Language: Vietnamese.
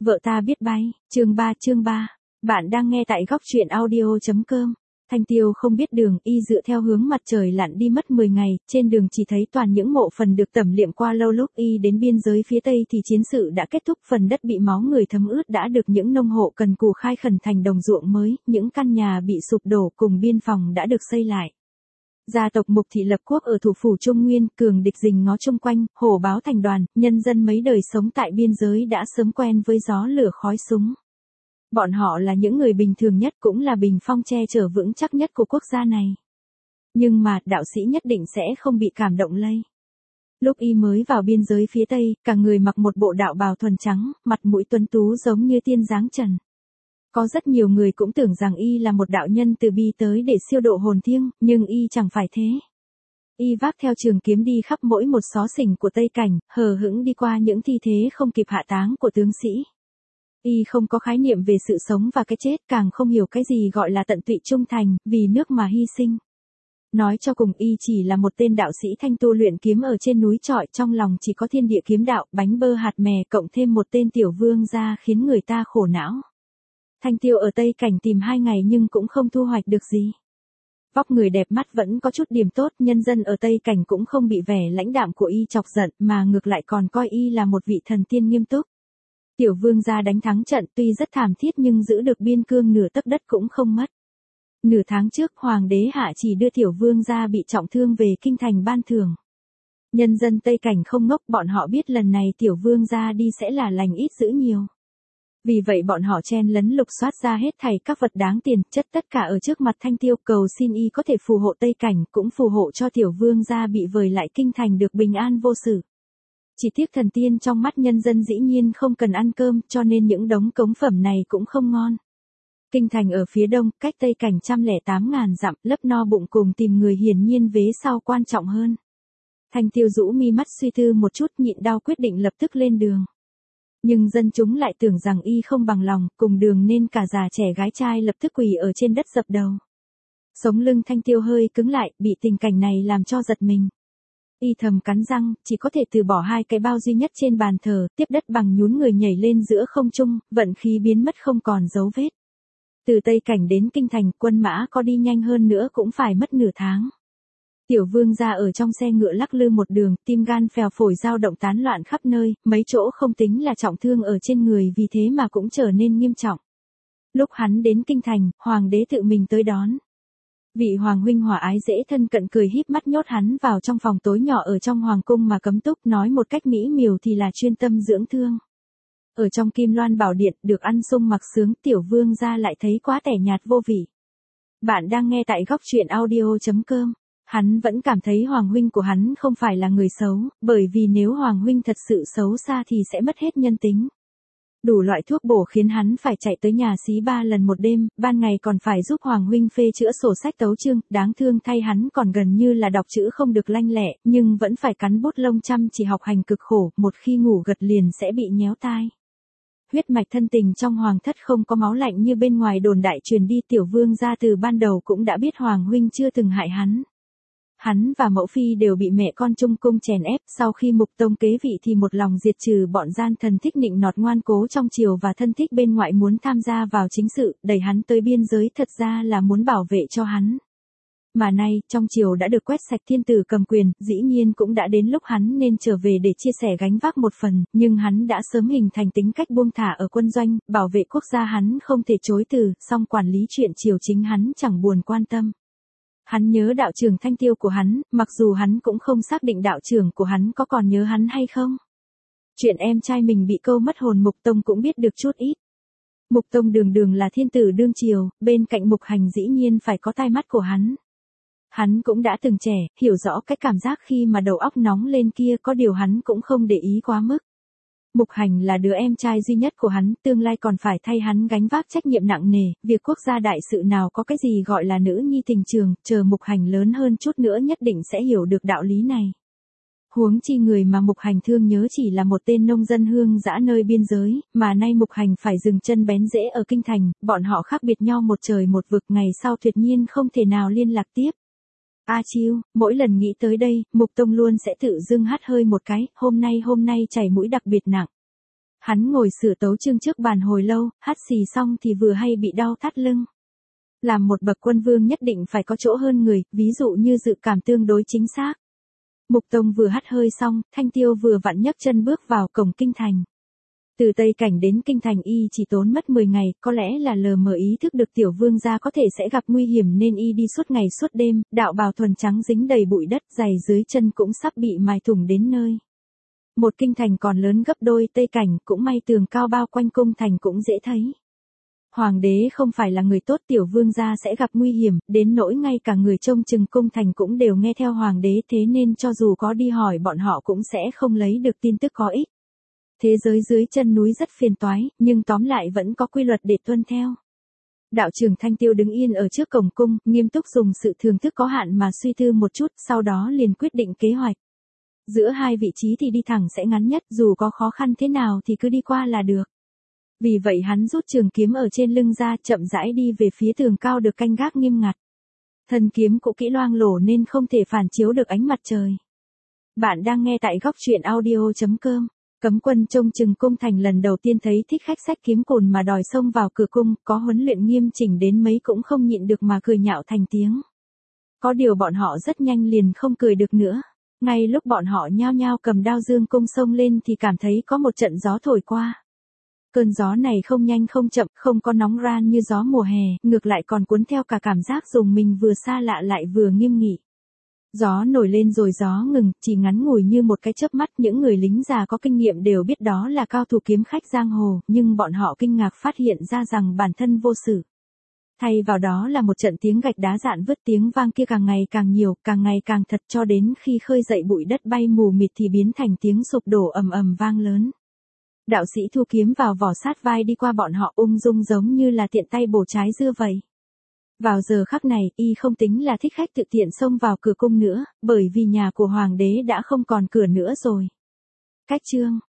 Vợ ta biết bay, chương 3. Bạn đang nghe tại góc truyện audio.com. Thanh Tiêu không biết đường, y dựa theo hướng mặt trời lặn đi mất 10 ngày, trên đường chỉ thấy toàn những mộ phần được tẩm liệm qua lâu. Lúc y đến biên giới phía tây thì chiến sự đã kết thúc, phần đất bị máu người thấm ướt đã được những nông hộ cần cù khai khẩn thành đồng ruộng mới, những căn nhà bị sụp đổ cùng biên phòng đã được xây lại. Gia tộc Mục Thị lập quốc ở thủ phủ Trung Nguyên, cường địch rình ngó chung quanh, hổ báo thành đoàn, nhân dân mấy đời sống tại biên giới đã sớm quen với gió lửa khói súng. Bọn họ là những người bình thường nhất, cũng là bình phong che chở vững chắc nhất của quốc gia này. Nhưng mà, đạo sĩ nhất định sẽ không bị cảm động lây. Lúc y mới vào biên giới phía tây, cả người mặc một bộ đạo bào thuần trắng, mặt mũi tuấn tú giống như tiên dáng trần. Có rất nhiều người cũng tưởng rằng y là một đạo nhân từ bi tới để siêu độ hồn thiêng, nhưng y chẳng phải thế. Y vác theo trường kiếm đi khắp mỗi một xó xỉnh của Tây Cảnh, hờ hững đi qua những thi thế không kịp hạ táng của tướng sĩ. Y không có khái niệm về sự sống và cái chết, càng không hiểu cái gì gọi là tận tụy trung thành, vì nước mà hy sinh. Nói cho cùng, y chỉ là một tên đạo sĩ thanh tu luyện kiếm ở trên núi trọi, trong lòng chỉ có thiên địa kiếm đạo, bánh bơ hạt mè cộng thêm một tên tiểu vương gia khiến người ta khổ não. Thanh Tiêu ở Tây Cảnh tìm 2 ngày nhưng cũng không thu hoạch được gì. Vóc người đẹp mắt vẫn có chút điểm tốt, nhân dân ở Tây Cảnh cũng không bị vẻ lãnh đạm của y chọc giận, mà ngược lại còn coi y là một vị thần tiên nghiêm túc. Tiểu vương gia đánh thắng trận tuy rất thảm thiết nhưng giữ được biên cương nửa tấc đất cũng không mất. Nửa tháng trước, hoàng đế hạ chỉ đưa tiểu vương gia bị trọng thương về kinh thành ban thưởng. Nhân dân Tây Cảnh không ngốc, bọn họ biết lần này tiểu vương gia đi sẽ là lành ít dữ nhiều. Vì vậy bọn họ chen lấn lục soát ra hết thảy các vật đáng tiền, chất tất cả ở trước mặt Thanh Tiêu, cầu xin y có thể phù hộ Tây Cảnh, cũng phù hộ cho tiểu vương gia bị vời lại kinh thành được bình an vô sự. Chỉ tiếc thần tiên trong mắt nhân dân dĩ nhiên không cần ăn cơm, cho nên những đống cống phẩm này cũng không ngon. Kinh thành ở phía đông, cách Tây Cảnh 108.000 dặm, lấp no bụng cùng tìm người hiển nhiên vế sau quan trọng hơn. Thanh Tiêu rũ mi mắt suy tư một chút, nhịn đau quyết định lập tức lên đường. Nhưng dân chúng lại tưởng rằng y không bằng lòng, cùng đường nên cả già trẻ gái trai lập tức quỳ ở trên đất dập đầu. Sống lưng Thanh Tiêu hơi cứng lại, bị tình cảnh này làm cho giật mình. Y thầm cắn răng, chỉ có thể từ bỏ 2 cái bao duy nhất trên bàn thờ, tiếp đất bằng nhún người nhảy lên giữa không trung, vận khí biến mất không còn dấu vết. Từ Tây Cảnh đến kinh thành, quân mã có đi nhanh hơn nữa cũng phải mất nửa tháng. Tiểu vương gia ở trong xe ngựa lắc lư một đường, tim gan phèo phổi dao động tán loạn khắp nơi, mấy chỗ không tính là trọng thương ở trên người vì thế mà cũng trở nên nghiêm trọng. Lúc hắn đến kinh thành, hoàng đế tự mình tới đón. Vị hoàng huynh hòa ái dễ thân cận cười híp mắt nhốt hắn vào trong phòng tối nhỏ ở trong hoàng cung mà cấm túc, nói một cách mỹ miều thì là chuyên tâm dưỡng thương. Ở trong Kim Loan Bảo Điện, được ăn sung mặc sướng, tiểu vương gia lại thấy quá tẻ nhạt vô vị. Bạn đang nghe tại góc truyện audio.com. Hắn vẫn cảm thấy hoàng huynh của hắn không phải là người xấu, bởi vì nếu hoàng huynh thật sự xấu xa thì sẽ mất hết nhân tính. Đủ loại thuốc bổ khiến hắn phải chạy tới nhà xí 3 lần một đêm, ban ngày còn phải giúp hoàng huynh phê chữa sổ sách tấu chương, đáng thương thay hắn còn gần như là đọc chữ không được lanh lẹ, nhưng vẫn phải cắn bút lông chăm chỉ học hành cực khổ, một khi ngủ gật liền sẽ bị nhéo tai. Huyết mạch thân tình trong hoàng thất không có máu lạnh như bên ngoài đồn đại truyền đi, tiểu vương gia từ ban đầu cũng đã biết hoàng huynh chưa từng hại hắn. Hắn và mẫu phi đều bị mẹ con Trung Cung chèn ép, sau khi Mục Tông kế vị thì một lòng diệt trừ bọn gian thần thích nịnh nọt ngoan cố trong triều và thân thích bên ngoại muốn tham gia vào chính sự, đẩy hắn tới biên giới thật ra là muốn bảo vệ cho hắn. Mà nay, trong triều đã được quét sạch thiên tử cầm quyền, dĩ nhiên cũng đã đến lúc hắn nên trở về để chia sẻ gánh vác một phần, nhưng hắn đã sớm hình thành tính cách buông thả ở quân doanh, bảo vệ quốc gia hắn không thể chối từ, song quản lý chuyện triều chính hắn chẳng buồn quan tâm. Hắn nhớ đạo trưởng Thanh Tiêu của hắn, mặc dù hắn cũng không xác định đạo trưởng của hắn có còn nhớ hắn hay không. Chuyện em trai mình bị câu mất hồn Mục Tông cũng biết được chút ít. Mục Tông đường đường là thiên tử đương triều, bên cạnh Mục Hành dĩ nhiên phải có tai mắt của hắn. Hắn cũng đã từng trẻ, hiểu rõ cái cảm giác khi mà đầu óc nóng lên kia, có điều hắn cũng không để ý quá mức. Mục Hành là đứa em trai duy nhất của hắn, tương lai còn phải thay hắn gánh vác trách nhiệm nặng nề, việc quốc gia đại sự nào có cái gì gọi là nữ nhi tình trường, chờ Mục Hành lớn hơn chút nữa nhất định sẽ hiểu được đạo lý này. Huống chi người mà Mục Hành thương nhớ chỉ là một tên nông dân hương dã nơi biên giới, mà nay Mục Hành phải dừng chân bén rễ ở kinh thành, bọn họ khác biệt nhau một trời một vực, ngày sau tuyệt nhiên không thể nào liên lạc tiếp. A chiêu, mỗi lần nghĩ tới đây, Mục Tông luôn sẽ tự dưng hắt hơi một cái, hôm nay chảy mũi đặc biệt nặng. Hắn ngồi sửa tấu chương trước bàn hồi lâu, hắt xì xong thì vừa hay bị đau thắt lưng. Làm một bậc quân vương nhất định phải có chỗ hơn người, ví dụ như dự cảm tương đối chính xác. Mục Tông vừa hắt hơi xong, Thanh Tiêu vừa vặn nhấc chân bước vào cổng kinh thành. Từ Tây Cảnh đến kinh thành y chỉ tốn mất 10 ngày, có lẽ là lờ mờ ý thức được tiểu vương gia có thể sẽ gặp nguy hiểm nên y đi suốt ngày suốt đêm, đạo bào thuần trắng dính đầy bụi đất, giày dưới chân cũng sắp bị mài thủng đến nơi. Một kinh thành còn lớn gấp đôi Tây Cảnh, cũng may tường cao bao quanh cung thành cũng dễ thấy. Hoàng đế không phải là người tốt, tiểu vương gia sẽ gặp nguy hiểm, đến nỗi ngay cả người trông chừng cung thành cũng đều nghe theo hoàng đế, thế nên cho dù có đi hỏi bọn họ cũng sẽ không lấy được tin tức có ích. Thế giới dưới chân núi rất phiền toái, nhưng tóm lại vẫn có quy luật để tuân theo. Đạo trưởng Thanh Tiêu đứng yên ở trước cổng cung, nghiêm túc dùng sự thưởng thức có hạn mà suy tư một chút, sau đó liền quyết định kế hoạch. Giữa hai vị trí thì đi thẳng sẽ ngắn nhất, dù có khó khăn thế nào thì cứ đi qua là được. Vì vậy hắn rút trường kiếm ở trên lưng ra, chậm rãi đi về phía tường cao được canh gác nghiêm ngặt. Thân kiếm cũ kỹ loang lổ nên không thể phản chiếu được ánh mặt trời. Bạn đang nghe tại góc truyện audio.com. Cấm quân trông chừng cung thành lần đầu tiên thấy thích khách xách kiếm cồn mà đòi xông vào cửa cung, có huấn luyện nghiêm chỉnh đến mấy cũng không nhịn được mà cười nhạo thành tiếng. Có điều bọn họ rất nhanh liền không cười được nữa. Ngay lúc bọn họ nhao nhao cầm đao dương cung xông lên thì cảm thấy có một trận gió thổi qua. Cơn gió này không nhanh không chậm, không có nóng ran như gió mùa hè, ngược lại còn cuốn theo cả cảm giác dùng mình vừa xa lạ lại vừa nghiêm nghị. Gió nổi lên rồi gió ngừng, chỉ ngắn ngủi như một cái chớp mắt, những người lính già có kinh nghiệm đều biết đó là cao thủ kiếm khách giang hồ, nhưng bọn họ kinh ngạc phát hiện ra rằng bản thân vô sự. Thay vào đó là một trận tiếng gạch đá dạn vứt, tiếng vang kia càng ngày càng nhiều, càng ngày càng thật, cho đến khi khơi dậy bụi đất bay mù mịt thì biến thành tiếng sụp đổ ầm ầm vang lớn. Đạo sĩ thu kiếm vào vỏ sát vai đi qua bọn họ ung dung giống như là tiện tay bổ trái dưa vậy. Vào giờ khắc này, y không tính là thích khách tự tiện xông vào cửa cung nữa, bởi vì nhà của hoàng đế đã không còn cửa nữa rồi. Cách chương